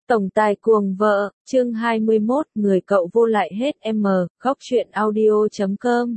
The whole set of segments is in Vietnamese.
Tổng tài cuồng vợ, chương 21, người cậu vô lại hết M, góc truyện audio.com.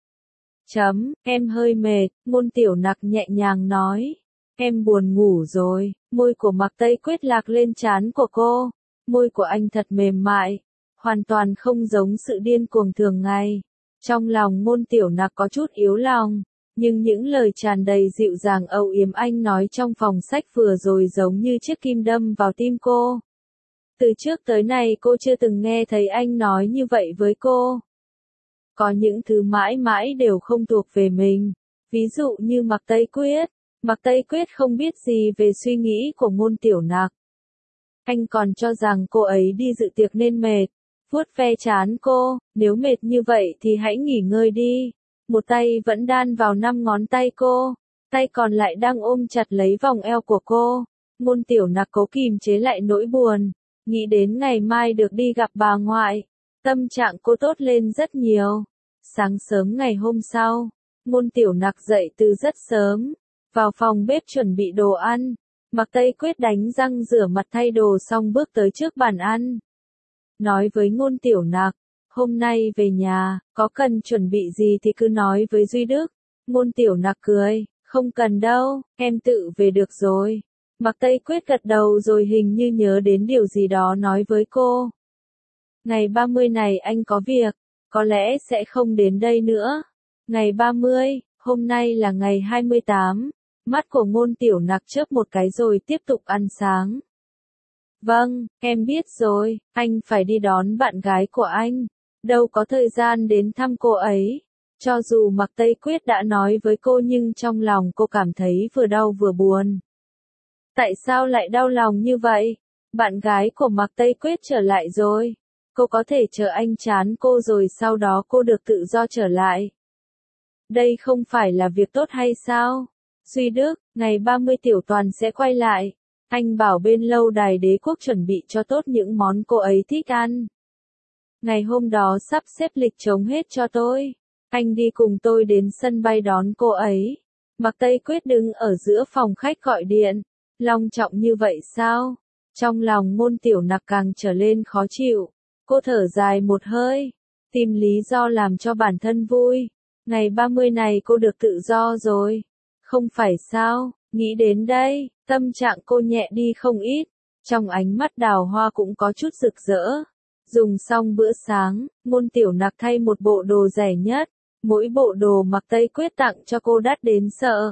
Em hơi mệt, Ngôn Tiểu Nặc nhẹ nhàng nói. Em buồn ngủ rồi, môi của Mạc Tây Quyết lạc lên trán của cô. Môi của anh thật mềm mại, hoàn toàn không giống sự điên cuồng thường ngày. Trong lòng Ngôn Tiểu Nặc có chút yếu lòng, nhưng những lời tràn đầy dịu dàng âu yếm anh nói trong phòng sách vừa rồi giống như chiếc kim đâm vào tim cô. Từ trước tới nay cô chưa từng nghe thấy anh nói như vậy với cô. Có những thứ mãi mãi đều không thuộc về mình. Ví dụ như Mạc Tây Quyết. Mạc Tây Quyết không biết gì về suy nghĩ của Ngôn Tiểu Nặc. Anh còn cho rằng cô ấy đi dự tiệc nên mệt. Vuốt ve trán cô, nếu mệt như vậy thì hãy nghỉ ngơi đi. Một tay vẫn đan vào 5 ngón tay cô. Tay còn lại đang ôm chặt lấy vòng eo của cô. Ngôn Tiểu Nặc cố kìm chế lại nỗi buồn. Nghĩ đến ngày mai được đi gặp bà ngoại, tâm trạng cô tốt lên rất nhiều. Sáng sớm ngày hôm sau, Ngôn Tiểu Nặc dậy từ rất sớm, vào phòng bếp chuẩn bị đồ ăn. Mạc Tây Quyết đánh răng rửa mặt thay đồ xong bước tới trước bàn ăn. Nói với Ngôn Tiểu Nặc, hôm nay về nhà, có cần chuẩn bị gì thì cứ nói với Duy Đức. Ngôn Tiểu Nặc cười, không cần đâu, em tự về được rồi. Mạc Tây Quyết gật đầu rồi hình như nhớ đến điều gì đó nói với cô. Ngày 30 này anh có việc, có lẽ sẽ không đến đây nữa. Ngày 30, hôm nay là ngày 28, mắt của Ngôn Tiểu Nặc chớp một cái rồi tiếp tục ăn sáng. Vâng, em biết rồi, anh phải đi đón bạn gái của anh, đâu có thời gian đến thăm cô ấy. Cho dù Mạc Tây Quyết đã nói với cô nhưng trong lòng cô cảm thấy vừa đau vừa buồn. Tại sao lại đau lòng như vậy? Bạn gái của Mạc Tây Quyết trở lại rồi. Cô có thể chờ anh chán cô rồi sau đó cô được tự do trở lại. Đây không phải là việc tốt hay sao? Duy Đức, ngày 30 Tiểu Toàn sẽ quay lại. Anh bảo bên lâu đài đế quốc chuẩn bị cho tốt những món cô ấy thích ăn. Ngày hôm đó sắp xếp lịch trống hết cho tôi. Anh đi cùng tôi đến sân bay đón cô ấy. Mạc Tây Quyết đứng ở giữa phòng khách gọi điện. Long trọng như vậy sao? Trong lòng Ngôn Tiểu Nặc càng trở lên khó chịu. Cô thở dài một hơi, tìm lý do làm cho bản thân vui. Ngày 30 này cô được tự do rồi. Không phải sao, nghĩ đến đây, tâm trạng cô nhẹ đi không ít. Trong ánh mắt đào hoa cũng có chút rực rỡ. Dùng xong bữa sáng, Ngôn Tiểu Nặc thay một bộ đồ rẻ nhất. Mỗi bộ đồ Mạc Tây Quyết tặng cho cô đắt đến sợ.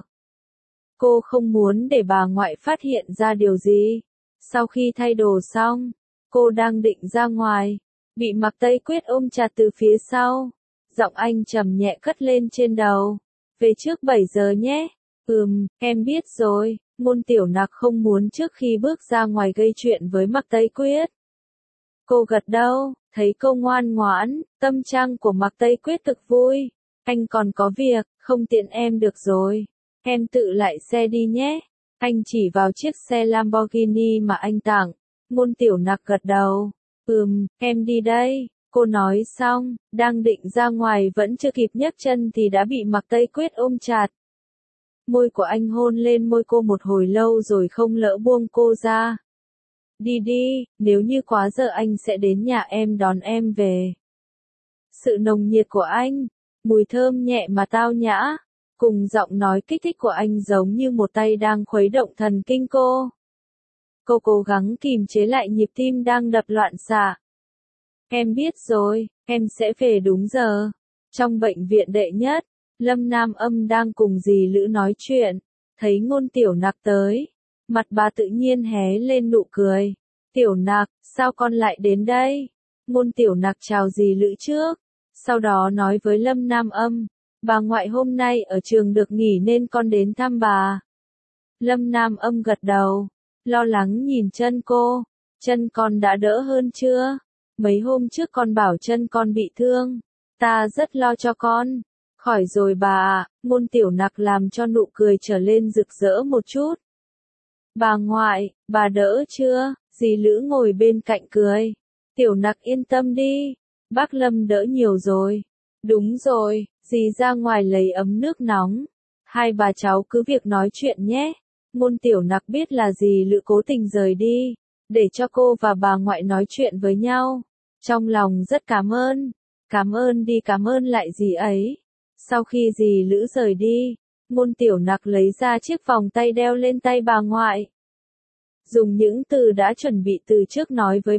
Cô không muốn để bà ngoại phát hiện ra điều gì. Sau khi thay đồ xong, cô đang định ra ngoài, bị Mạc Tây Quyết ôm chặt từ phía sau. Giọng anh trầm nhẹ cất lên trên đầu. Về trước 7 giờ nhé. Em biết rồi. Ngôn Tiểu Nặc không muốn trước khi bước ra ngoài gây chuyện với Mạc Tây Quyết. Cô gật đầu, thấy cô ngoan ngoãn, tâm trạng của Mạc Tây Quyết thực vui. Anh còn có việc, không tiện em được rồi. Em tự lại xe đi nhé. Anh chỉ vào chiếc xe Lamborghini mà anh tặng. Ngôn Tiểu Nặc gật đầu. Em đi đây. Cô nói xong, đang định ra ngoài vẫn chưa kịp nhấc chân thì đã bị Mạc Tây Quyết ôm chặt. Môi của anh hôn lên môi cô một hồi lâu rồi không lỡ buông cô ra. Đi đi, nếu như quá giờ anh sẽ đến nhà em đón em về. Sự nồng nhiệt của anh, mùi thơm nhẹ mà tao nhã, cùng giọng nói kích thích của anh giống như một tay đang khuấy động thần kinh cô. Cô cố gắng kìm chế lại nhịp tim đang đập loạn xạ. Em biết rồi, em sẽ về đúng giờ. Trong bệnh viện đệ nhất, Lâm Nam Âm đang cùng dì Lữ nói chuyện, thấy Ngôn Tiểu Nặc tới. Mặt bà tự nhiên hé lên nụ cười. Tiểu Nặc, sao con lại đến đây? Ngôn Tiểu Nặc chào dì Lữ trước, sau đó nói với Lâm Nam Âm. Bà ngoại hôm nay ở trường được nghỉ nên con đến thăm bà. Lâm Nam Âm gật đầu, lo lắng nhìn chân cô. Chân con đã đỡ hơn chưa? Mấy hôm trước con bảo chân con bị thương. Ta rất lo cho con. Khỏi rồi bà ạ. Ngôn Tiểu Nặc làm cho nụ cười trở lên rực rỡ một chút. Bà ngoại, bà đỡ chưa? Dì Lữ ngồi bên cạnh cười. Tiểu Nặc yên tâm đi. Bác Lâm đỡ nhiều rồi. Đúng rồi, dì ra ngoài lấy ấm nước nóng. Hai bà cháu cứ việc nói chuyện nhé. Ngôn Tiểu Nặc biết là dì Lữ cố tình rời đi. để cho cô và bà ngoại nói chuyện với nhau. Trong lòng rất cảm ơn đi cảm ơn lại dì ấy. Sau khi dì Lữ rời đi, Ngôn Tiểu Nặc lấy ra chiếc vòng tay đeo lên tay bà ngoại. Dùng những từ đã chuẩn bị từ trước nói với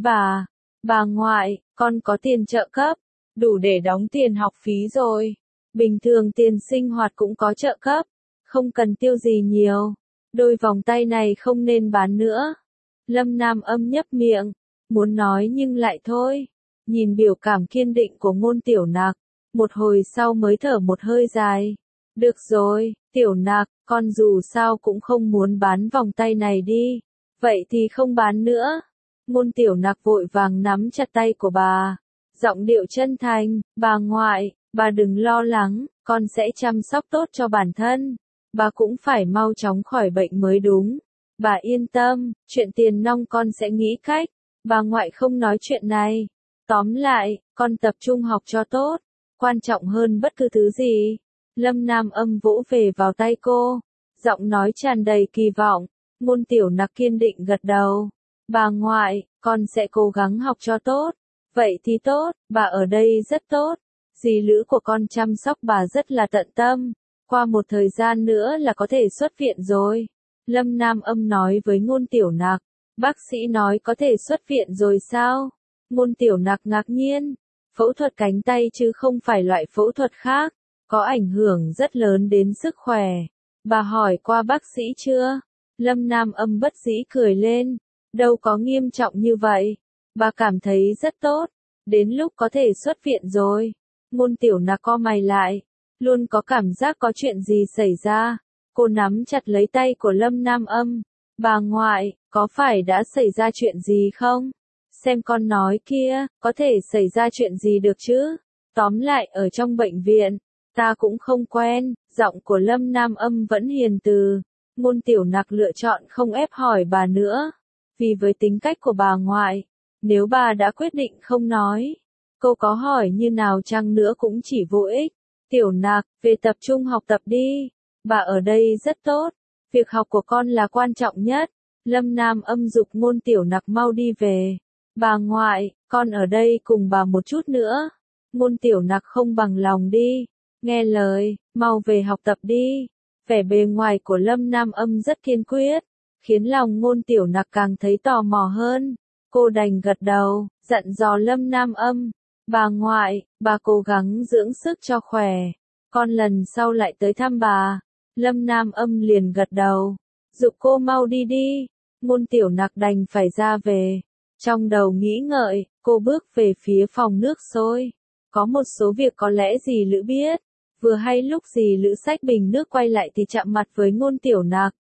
bà ngoại, con có tiền trợ cấp, đủ để đóng tiền học phí rồi. Bình thường tiền sinh hoạt cũng có trợ cấp, không cần tiêu gì nhiều. Đôi vòng tay này không nên bán nữa. Lâm Nam Âm nhấp miệng, muốn nói nhưng lại thôi. Nhìn biểu cảm kiên định của Ngôn Tiểu Nặc, một hồi sau mới thở một hơi dài. Được rồi, Tiểu Nặc, con dù sao cũng không muốn bán vòng tay này đi. Vậy thì không bán nữa. Ngôn Tiểu Nặc vội vàng nắm chặt tay của bà. Giọng điệu chân thành, bà ngoại, bà đừng lo lắng, con sẽ chăm sóc tốt cho bản thân. Bà cũng phải mau chóng khỏi bệnh mới đúng. Bà yên tâm, chuyện tiền nong con sẽ nghĩ cách. Bà ngoại không nói chuyện này. Tóm lại, con tập trung học cho tốt. Quan trọng hơn bất cứ thứ gì. Lâm Nam Âm vỗ về vào tay cô. Giọng nói tràn đầy kỳ vọng. Ngôn Tiểu Nặc kiên định gật đầu. Bà ngoại, con sẽ cố gắng học cho tốt. Vậy thì tốt, bà ở đây rất tốt. Dì Lữ của con chăm sóc bà rất là tận tâm. Qua một thời gian nữa là có thể xuất viện rồi. Lâm Nam Âm nói với Ngôn Tiểu Nặc. Bác sĩ nói có thể xuất viện rồi sao? Ngôn Tiểu Nặc ngạc nhiên. Phẫu thuật cánh tay chứ không phải loại phẫu thuật khác. Có ảnh hưởng rất lớn đến sức khỏe. Bà hỏi qua bác sĩ chưa? Lâm Nam Âm bất dĩ cười lên. Đâu có nghiêm trọng như vậy. Bà cảm thấy rất tốt. Đến lúc có thể xuất viện rồi. Ngôn Tiểu Nặc co mày lại. Luôn có cảm giác có chuyện gì xảy ra. Cô nắm chặt lấy tay của Lâm Nam Âm. Bà ngoại, có phải đã xảy ra chuyện gì không? Xem con nói kia, có thể xảy ra chuyện gì được chứ? Tóm lại ở trong bệnh viện, ta cũng không quen. Giọng của Lâm Nam Âm vẫn hiền từ. Ngôn Tiểu Nặc lựa chọn không ép hỏi bà nữa. Vì với tính cách của bà ngoại, nếu bà đã quyết định không nói, cô có hỏi như nào chăng nữa cũng chỉ vô ích. Tiểu Nặc, về tập trung học tập đi. Bà ở đây rất tốt. Việc học của con là quan trọng nhất. Lâm Nam Âm giục Ngôn Tiểu Nặc mau đi về. Bà ngoại, con ở đây cùng bà một chút nữa. Ngôn Tiểu Nặc không bằng lòng đi. Nghe lời, mau về học tập đi. Vẻ bề ngoài của Lâm Nam Âm rất kiên quyết, khiến lòng Ngôn Tiểu Nặc càng thấy tò mò hơn. Cô đành gật đầu, dặn dò Lâm Nam Âm. Bà ngoại, bà cố gắng dưỡng sức cho khỏe. Con lần sau lại tới thăm bà. Lâm Nam Âm liền gật đầu. Giục cô mau đi đi. Ngôn Tiểu Nặc đành phải ra về. Trong đầu nghĩ ngợi, cô bước về phía phòng nước sôi. Có một số việc có lẽ dì Lữ biết. Vừa hay lúc dì Lữ xách bình nước quay lại thì chạm mặt với Ngôn Tiểu Nặc.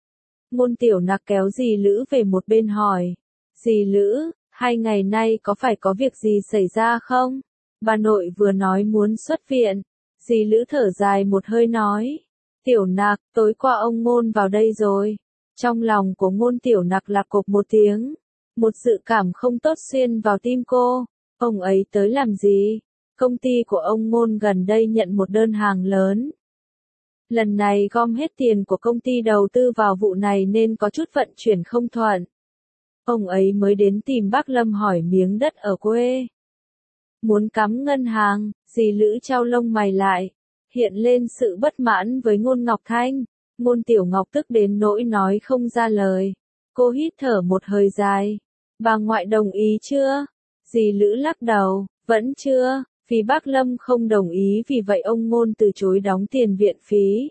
Ngôn Tiểu Nặc kéo dì Lữ về một bên hỏi. Dì Lữ, 2 ngày nay có phải có việc gì xảy ra không? Bà nội vừa nói muốn xuất viện. Dì Lữ thở dài một hơi nói. Tiểu Nặc, tối qua ông Ngôn vào đây rồi. Trong lòng của Ngôn Tiểu Nặc lạp cộp một tiếng. Một dự cảm không tốt xuyên vào tim cô. Ông ấy tới làm gì? Công ty của ông Ngôn gần đây nhận một đơn hàng lớn. Lần này gom hết tiền của công ty đầu tư vào vụ này nên có chút vận chuyển không thuận. Ông ấy mới đến tìm bác Lâm hỏi miếng đất ở quê. Muốn cắm ngân hàng, dì Lữ trao lông mày lại. Hiện lên sự bất mãn với Ngôn Ngọc Thanh. Ngôn Tiểu Ngọc tức đến nỗi nói không ra lời. Cô hít thở một hơi dài. Bà ngoại đồng ý chưa? Dì Lữ lắc đầu, vẫn chưa. Vì bác Lâm không đồng ý vì vậy ông Ngôn từ chối đóng tiền viện phí.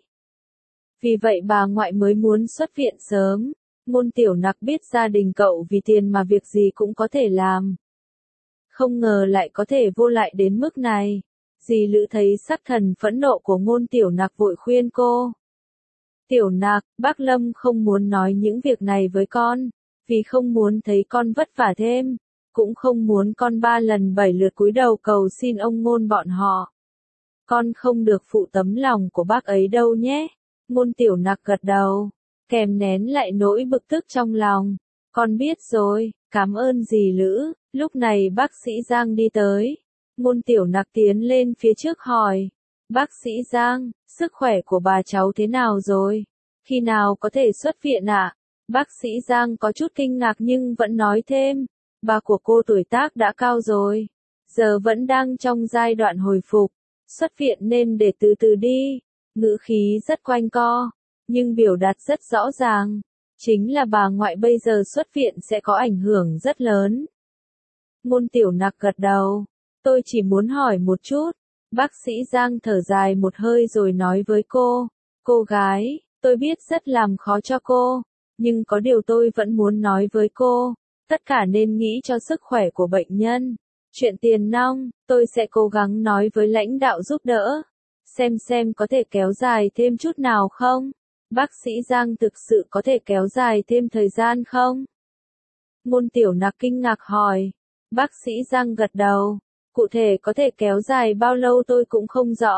Vì vậy bà ngoại mới muốn xuất viện sớm. Ngôn Tiểu Nặc biết gia đình cậu vì tiền mà việc gì cũng có thể làm. Không ngờ lại có thể vô lại đến mức này. Dì Lữ thấy sắc thần phẫn nộ của Ngôn Tiểu Nặc vội khuyên cô. Tiểu Nặc, bác Lâm không muốn nói những việc này với con. Vì không muốn thấy con vất vả thêm. Cũng không muốn con 3 lần 7 lượt cúi đầu cầu xin ông Ngôn bọn họ. Con không được phụ tấm lòng của bác ấy đâu nhé. Ngôn Tiểu Nặc gật đầu, kèm nén lại nỗi bực tức trong lòng. Con biết rồi, cảm ơn dì Lữ. Lúc này bác sĩ Giang đi tới. Ngôn Tiểu Nặc tiến lên phía trước hỏi. Bác sĩ Giang, sức khỏe của bà cháu thế nào rồi? Khi nào có thể xuất viện ạ? Bác sĩ Giang có chút kinh ngạc nhưng vẫn nói thêm, ba của cô tuổi tác đã cao rồi, giờ vẫn đang trong giai đoạn hồi phục, xuất viện nên để từ từ đi. Ngữ khí rất quanh co, nhưng biểu đạt rất rõ ràng, chính là bà ngoại bây giờ xuất viện sẽ có ảnh hưởng rất lớn. Ngôn Tiểu Nặc gật đầu, tôi chỉ muốn hỏi một chút. Bác sĩ Giang thở dài một hơi rồi nói với cô gái, tôi biết rất làm khó cho cô, nhưng có điều tôi vẫn muốn nói với cô, tất cả nên nghĩ cho sức khỏe của bệnh nhân. Chuyện tiền nong, tôi sẽ cố gắng nói với lãnh đạo giúp đỡ, xem có thể kéo dài thêm chút nào không. Bác sĩ Giang thực sự có thể kéo dài thêm thời gian không? Ngôn Tiểu Nặc kinh ngạc hỏi. Bác sĩ Giang gật đầu. Cụ thể có thể kéo dài bao lâu tôi cũng không rõ.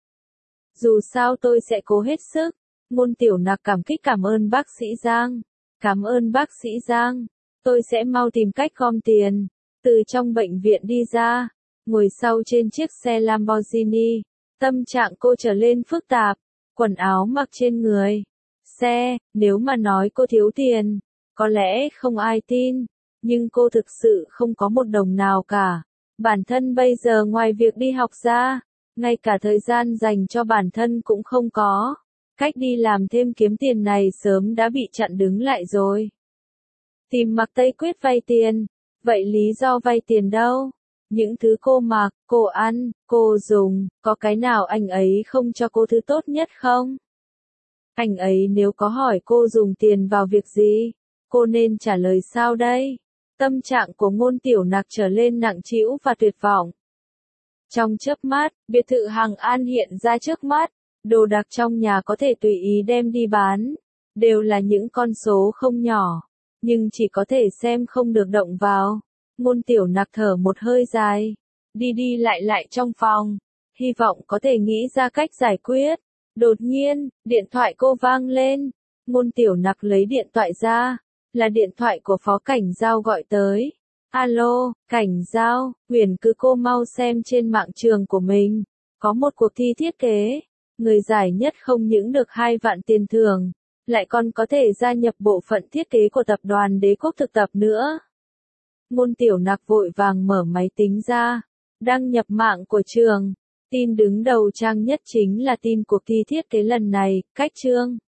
Dù sao tôi sẽ cố hết sức. Ngôn Tiểu Nặc cảm kích cảm ơn bác sĩ Giang. Cảm ơn bác sĩ Giang. Tôi sẽ mau tìm cách gom tiền. Từ trong bệnh viện đi ra, ngồi sau trên chiếc xe Lamborghini. Tâm trạng cô trở lên phức tạp. Quần áo mặc trên người. Xe, nếu mà nói cô thiếu tiền, có lẽ không ai tin. Nhưng cô thực sự không có một đồng nào cả. Bản thân bây giờ ngoài việc đi học ra, ngay cả thời gian dành cho bản thân cũng không có. Cách đi làm thêm kiếm tiền này sớm đã bị chặn đứng lại rồi. Tìm Mạc Tây Quyết vay tiền. Vậy lý do vay tiền đâu? Những thứ cô mặc, cô ăn, cô dùng, có cái nào anh ấy không cho cô thứ tốt nhất không? Anh ấy nếu có hỏi cô dùng tiền vào việc gì, cô nên trả lời sao đây? Tâm trạng của Ngôn Tiểu Nặc trở lên nặng trĩu và tuyệt vọng. Trong chớp mắt, biệt thự Hằng An hiện ra trước mắt, đồ đạc trong nhà có thể tùy ý đem đi bán, đều là những con số không nhỏ, nhưng chỉ có thể xem không được động vào. Ngôn Tiểu Nặc thở một hơi dài, đi lại trong phòng, hy vọng có thể nghĩ ra cách giải quyết. Đột nhiên, điện thoại cô vang lên, Ngôn Tiểu Nặc lấy điện thoại ra, là điện thoại của Phó Cảnh Giao gọi tới. Alo, Cảnh Giao, Huyền cứ cô mau xem trên mạng trường của mình, có một cuộc thi thiết kế, người giải nhất không những được 2 vạn tiền thưởng, lại còn có thể gia nhập bộ phận thiết kế của tập đoàn Đế Quốc thực tập nữa. Ngôn Tiểu Nặc vội vàng mở máy tính ra, đăng nhập mạng của trường, tin đứng đầu trang nhất chính là tin cuộc thi thiết kế lần này, cách chương.